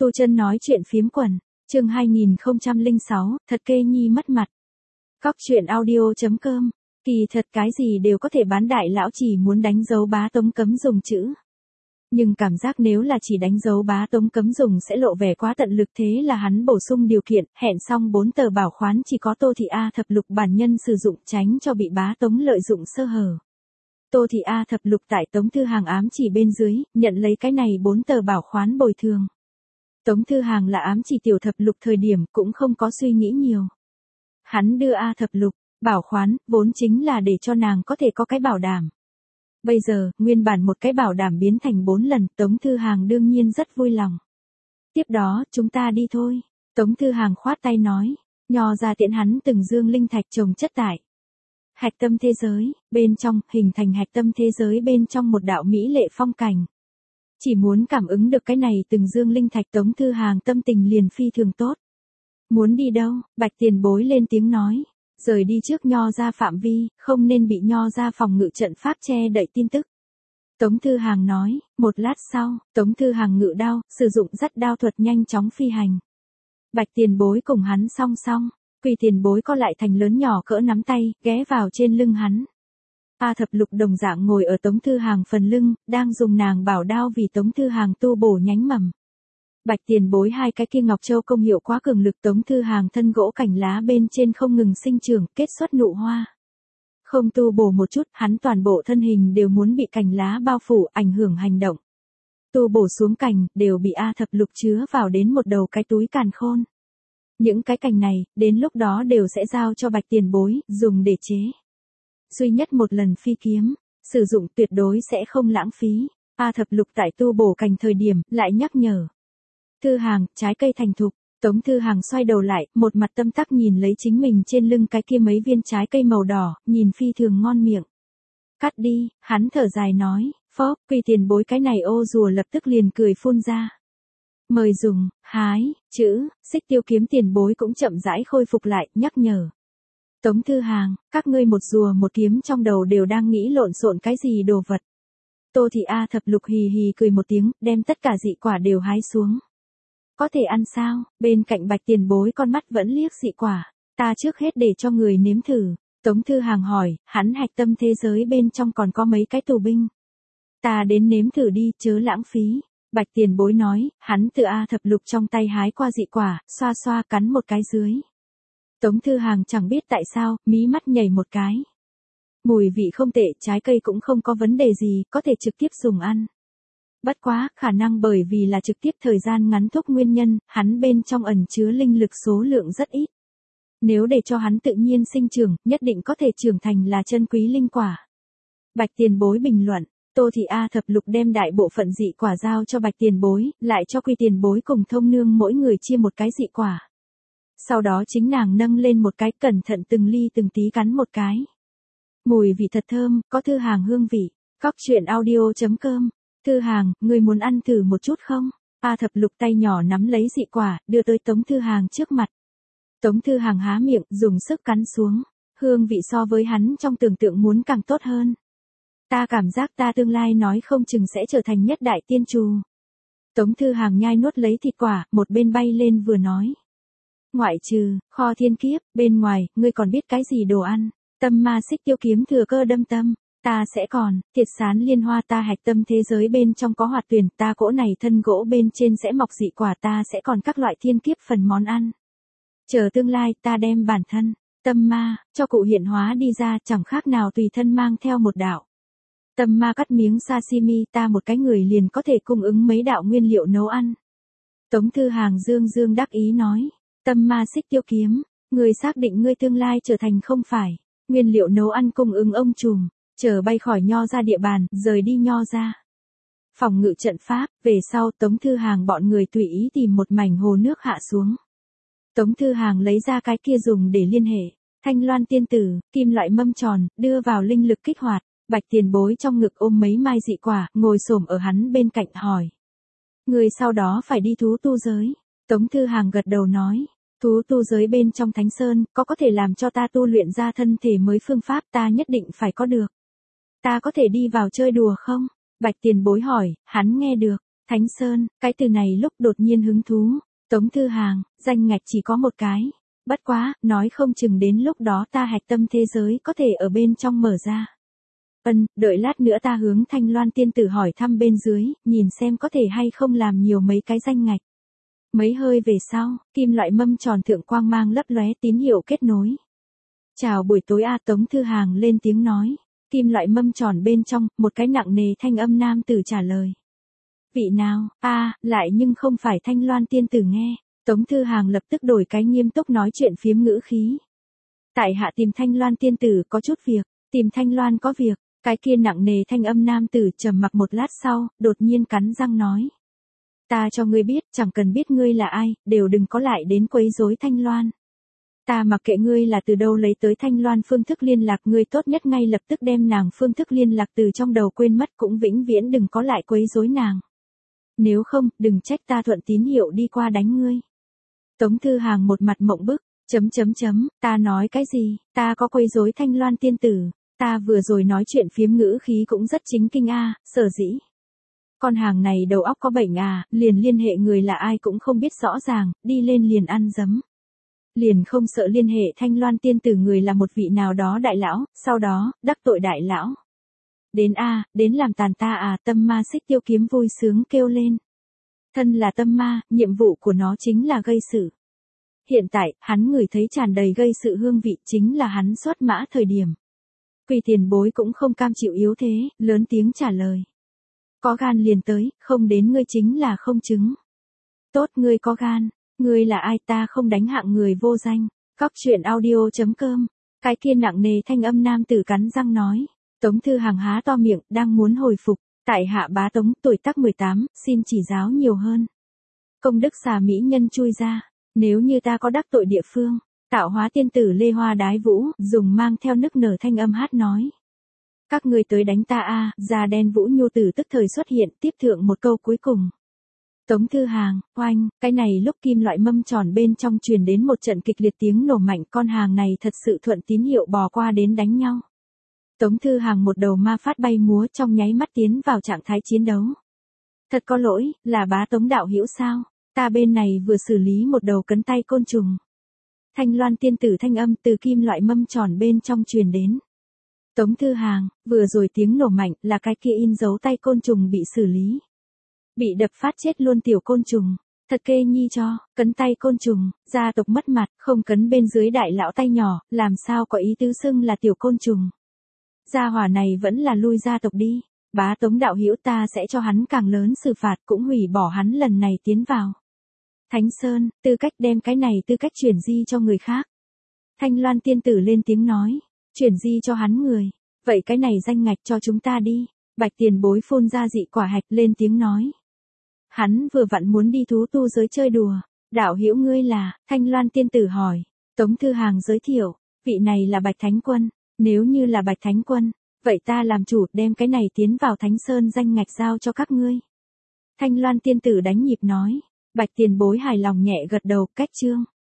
Tu Chân nói chuyện phiếm quần, chương 2006, thật kê nhi mất mặt. Cóc truyện audio.com, kỳ thật cái gì đều có thể bán, đại lão chỉ muốn đánh dấu Bá Tống cấm dùng chữ. Nhưng cảm giác nếu là chỉ đánh dấu Bá Tống cấm dùng sẽ lộ vẻ quá tận lực, thế là hắn bổ sung điều kiện, hẹn xong 4 tờ bảo khoán chỉ có Tô Thị A Thập Lục bản nhân sử dụng, tránh cho bị Bá Tống lợi dụng sơ hở. Tô Thị A Thập Lục tại Tống Thư Hàng ám chỉ bên dưới, nhận lấy cái này 4 tờ bảo khoán bồi thường. Tống Thư Hàng là ám chỉ Tiểu Thập Lục thời điểm cũng không có suy nghĩ nhiều. Hắn đưa A Thập Lục, bảo khoán, vốn chính là để cho nàng có thể có cái bảo đảm. Bây giờ, nguyên bản một cái bảo đảm biến thành 4 lần, Tống Thư Hàng đương nhiên rất vui lòng. Tiếp đó, chúng ta đi thôi. Tống Thư Hàng khoát tay nói, Nho ra tiễn hắn từng dương linh thạch trồng chất tại hạch tâm thế giới, bên trong, hình thành hạch tâm thế giới bên trong một đạo mỹ lệ phong cảnh. Chỉ muốn cảm ứng được cái này từng dương linh thạch, Tống Thư Hàng tâm tình liền phi thường tốt. Muốn đi đâu? Bạch Tiền Bối lên tiếng nói, rời đi trước Nho ra phạm vi, không nên bị Nho ra phòng ngự trận pháp che đậy tin tức. Tống Thư Hàng nói, một lát sau, Tống Thư Hàng ngự đao, sử dụng dắt đao thuật nhanh chóng phi hành. Bạch Tiền Bối cùng hắn song song, Quỳ Tiền Bối co lại thành lớn nhỏ cỡ nắm tay, ghé vào trên lưng hắn. A Thập Lục đồng dạng ngồi ở Tống Thư Hàng phần lưng, đang dùng nàng bảo đao vì Tống Thư Hàng tu bổ nhánh mầm. Bạch Tiền Bối hai cái kia ngọc châu công hiệu quá cường lực, Tống Thư Hàng thân gỗ cành lá bên trên không ngừng sinh trưởng, kết xuất nụ hoa. Không tu bổ một chút, hắn toàn bộ thân hình đều muốn bị cành lá bao phủ, ảnh hưởng hành động. Tu bổ xuống cành, đều bị A Thập Lục chứa vào đến một đầu cái túi càn khôn. Những cái cành này, đến lúc đó đều sẽ giao cho Bạch Tiền Bối, dùng để chế duy nhất một lần phi kiếm, sử dụng tuyệt đối sẽ không lãng phí. A Thập Lục tại tu bổ cành thời điểm, lại nhắc nhở. Thư Hàng, trái cây thành thục. Tống Thư Hàng xoay đầu lại, một mặt tâm tắc nhìn lấy chính mình trên lưng cái kia mấy viên trái cây màu đỏ, nhìn phi thường ngon miệng. Cắt đi, hắn thở dài nói, phốc, Quỳ Tiền Bối cái này ô rùa lập tức liền cười phun ra. Mời dùng, hái, chữ, Xích Tiêu Kiếm Tiền Bối cũng chậm rãi khôi phục lại, nhắc nhở. Tống Thư Hàng, các ngươi một rùa một kiếm trong đầu đều đang nghĩ lộn xộn cái gì đồ vật. Tô Thị A Thập Lục hì hì cười một tiếng, đem tất cả dị quả đều hái xuống. Có thể ăn sao? Bên cạnh Bạch Tiền Bối con mắt vẫn liếc dị quả. Ta trước hết để cho người nếm thử. Tống Thư Hàng hỏi, hắn hạch tâm thế giới bên trong còn có mấy cái tù binh. Ta đến nếm thử đi, chớ lãng phí. Bạch Tiền Bối nói, hắn từ A Thập Lục trong tay hái qua dị quả, xoa xoa cắn một cái dưới. Tống Thư Hàng chẳng biết tại sao, mí mắt nhảy một cái. Mùi vị không tệ, trái cây cũng không có vấn đề gì, có thể trực tiếp dùng ăn. Bất quá, khả năng bởi vì là trực tiếp thời gian ngắn thúc nguyên nhân, hắn bên trong ẩn chứa linh lực số lượng rất ít. Nếu để cho hắn tự nhiên sinh trưởng, nhất định có thể trưởng thành là chân quý linh quả. Bạch Tiền Bối bình luận, Tô Thị A Thập Lục đem đại bộ phận dị quả giao cho Bạch Tiền Bối, lại cho Quỳ Tiền Bối cùng Thông Nương mỗi người chia một cái dị quả. Sau đó chính nàng nâng lên một cái, cẩn thận từng ly từng tí cắn một cái. Mùi vị thật thơm, có Thư Hàng hương vị. Cóc truyện audio.com. Thư Hàng, người muốn ăn thử một chút không? A Thập Lục tay nhỏ nắm lấy dị quả, đưa tới Tống Thư Hàng trước mặt. Tống Thư Hàng há miệng, dùng sức cắn xuống. Hương vị so với hắn trong tưởng tượng muốn càng tốt hơn. Ta cảm giác ta tương lai nói không chừng sẽ trở thành nhất đại tiên trù. Tống Thư Hàng nhai nuốt lấy thịt quả, một bên bay lên vừa nói. Ngoại trừ, kho thiên kiếp, bên ngoài, ngươi còn biết cái gì đồ ăn? Tâm ma Xích Tiêu Kiếm thừa cơ đâm tâm. Ta sẽ còn, thiệt sán liên hoa, ta hạch tâm thế giới bên trong có hoạt tuyển, ta cỗ này thân gỗ bên trên sẽ mọc dị quả, ta sẽ còn các loại thiên kiếp phần món ăn. Chờ tương lai, ta đem bản thân, tâm ma, cho cụ hiện hóa đi ra, chẳng khác nào tùy thân mang theo một đạo. Tâm ma cắt miếng sashimi, ta một cái người liền có thể cung ứng mấy đạo nguyên liệu nấu ăn. Tống Thư Hàng dương dương đắc ý nói, tâm ma Xích Tiêu Kiếm, người xác định ngươi tương lai trở thành không phải nguyên liệu nấu ăn cung ứng ông trùm. Chờ bay khỏi Nho ra địa bàn, rời đi Nho ra phòng ngự trận pháp, về sau Tống Thư Hàng bọn người tùy ý tìm một mảnh hồ nước hạ xuống. Tống Thư Hàng lấy ra cái kia dùng để liên hệ Thanh Loan tiên tử, kim loại mâm tròn, đưa vào linh lực kích hoạt. Bạch Tiền Bối trong ngực ôm mấy mai dị quả, ngồi xổm ở hắn bên cạnh hỏi. Người sau đó phải đi thú tu giới. Tống Thư Hàng gật đầu nói. Thú tu giới bên trong Thánh Sơn, có thể làm cho ta tu luyện ra thân thể mới phương pháp, ta nhất định phải có được. Ta có thể đi vào chơi đùa không? Bạch Tiền Bối hỏi, hắn nghe được. Thánh Sơn, cái từ này lúc đột nhiên hứng thú. Tống Thư Hàng, danh ngạch chỉ có một cái. Bất quá, nói không chừng đến lúc đó ta hạch tâm thế giới có thể ở bên trong mở ra. Đợi lát nữa ta hướng Thanh Loan tiên tử hỏi thăm bên dưới, nhìn xem có thể hay không làm nhiều mấy cái danh ngạch. Mấy hơi về sau, kim loại mâm tròn thượng quang mang lấp lóe tín hiệu kết nối. Chào buổi tối a, Tống Thư Hàng lên tiếng nói. Kim loại mâm tròn bên trong, một cái nặng nề thanh âm nam tử trả lời. Vị nào, lại nhưng không phải Thanh Loan tiên tử nghe. Tống Thư Hàng lập tức đổi cái nghiêm túc nói chuyện phiếm ngữ khí. Tại hạ tìm Thanh Loan tiên tử có chút việc, tìm Thanh Loan có việc. Cái kia nặng nề thanh âm nam tử trầm mặc một lát sau, đột nhiên cắn răng nói. Ta cho ngươi biết, chẳng cần biết ngươi là ai, đều đừng có lại đến quấy rối Thanh Loan. Ta mặc kệ ngươi là từ đâu lấy tới Thanh Loan phương thức liên lạc, ngươi tốt nhất ngay lập tức đem nàng phương thức liên lạc từ trong đầu quên mất, cũng vĩnh viễn đừng có lại quấy rối nàng. Nếu không, đừng trách ta thuận tín hiệu đi qua đánh ngươi. Tống Thư Hàng một mặt mộng bức, ta nói cái gì, ta có quấy rối Thanh Loan tiên tử, ta vừa rồi nói chuyện phiếm ngữ khí cũng rất chính kinh sở dĩ. Con hàng này đầu óc có bệnh liền liên hệ người là ai cũng không biết rõ ràng, đi lên liền ăn dấm. Liền không sợ liên hệ Thanh Loan tiên tử người là một vị nào đó đại lão, sau đó, đắc tội đại lão. Đến làm tàn ta tâm ma xích tiêu kiếm vui sướng kêu lên. Thân là tâm ma, nhiệm vụ của nó chính là gây sự. Hiện tại, hắn ngửi thấy tràn đầy gây sự hương vị chính là hắn xuất mã thời điểm. Quỳ tiền bối cũng không cam chịu yếu thế, lớn tiếng trả lời. Có gan liền tới, không đến ngươi chính là không chứng. Tốt, ngươi có gan, ngươi là ai, ta không đánh hạng người vô danh. Cóc truyện audio.com. Cái kia nặng nề thanh âm nam tử cắn răng nói. Tống Thư Hàng há to miệng, đang muốn hồi phục. Tại hạ bá Tống, tuổi tác 18, xin chỉ giáo nhiều hơn. Công đức xà mỹ nhân chui ra. Nếu như ta có đắc tội địa phương, tạo hóa tiên tử Lê Hoa Đái Vũ, dùng mang theo nức nở thanh âm hát nói. Các ngươi tới đánh ta da đen Vũ Nhu tử tức thời xuất hiện, tiếp thượng một câu cuối cùng. Tống Thư Hàng, oanh, cái này lúc kim loại mâm tròn bên trong truyền đến một trận kịch liệt tiếng nổ mạnh, con hàng này thật sự thuận tín hiệu bò qua đến đánh nhau. Tống Thư Hàng một đầu ma phát bay múa trong nháy mắt tiến vào trạng thái chiến đấu. Thật có lỗi, là bá Tống đạo hữu sao? Ta bên này vừa xử lý một đầu cấn tay côn trùng. Thanh Loan tiên tử thanh âm từ kim loại mâm tròn bên trong truyền đến. Tống Thư Hàng, vừa rồi tiếng nổ mạnh là cái kia in dấu tay côn trùng bị xử lý. Bị đập phát chết luôn tiểu côn trùng. Thật kê nhi cho, cấn tay côn trùng, gia tộc mất mặt, không cấn bên dưới đại lão tay nhỏ, làm sao có ý tứ xưng là tiểu côn trùng. Gia hỏa này vẫn là lui gia tộc đi. Bá Tống đạo hữu, ta sẽ cho hắn càng lớn xử phạt, cũng hủy bỏ hắn lần này tiến vào Thánh Sơn, tư cách đem cái này tư cách chuyển di cho người khác. Thanh Loan tiên tử lên tiếng nói, chuyển di cho hắn người, vậy cái này danh ngạch cho chúng ta đi. Bạch tiền bối phun ra dị quả hạch lên tiếng nói. Hắn vừa vặn muốn đi thú tu giới chơi đùa. Đạo hữu ngươi là, Thanh Loan tiên tử hỏi. Tống Thư Hàng giới thiệu, vị này là Bạch Thánh Quân. Nếu như là Bạch Thánh Quân, vậy ta làm chủ đem cái này tiến vào Thánh Sơn danh ngạch giao cho các ngươi. Thanh Loan tiên tử đánh nhịp nói. Bạch tiền bối hài lòng nhẹ gật đầu, cách chương.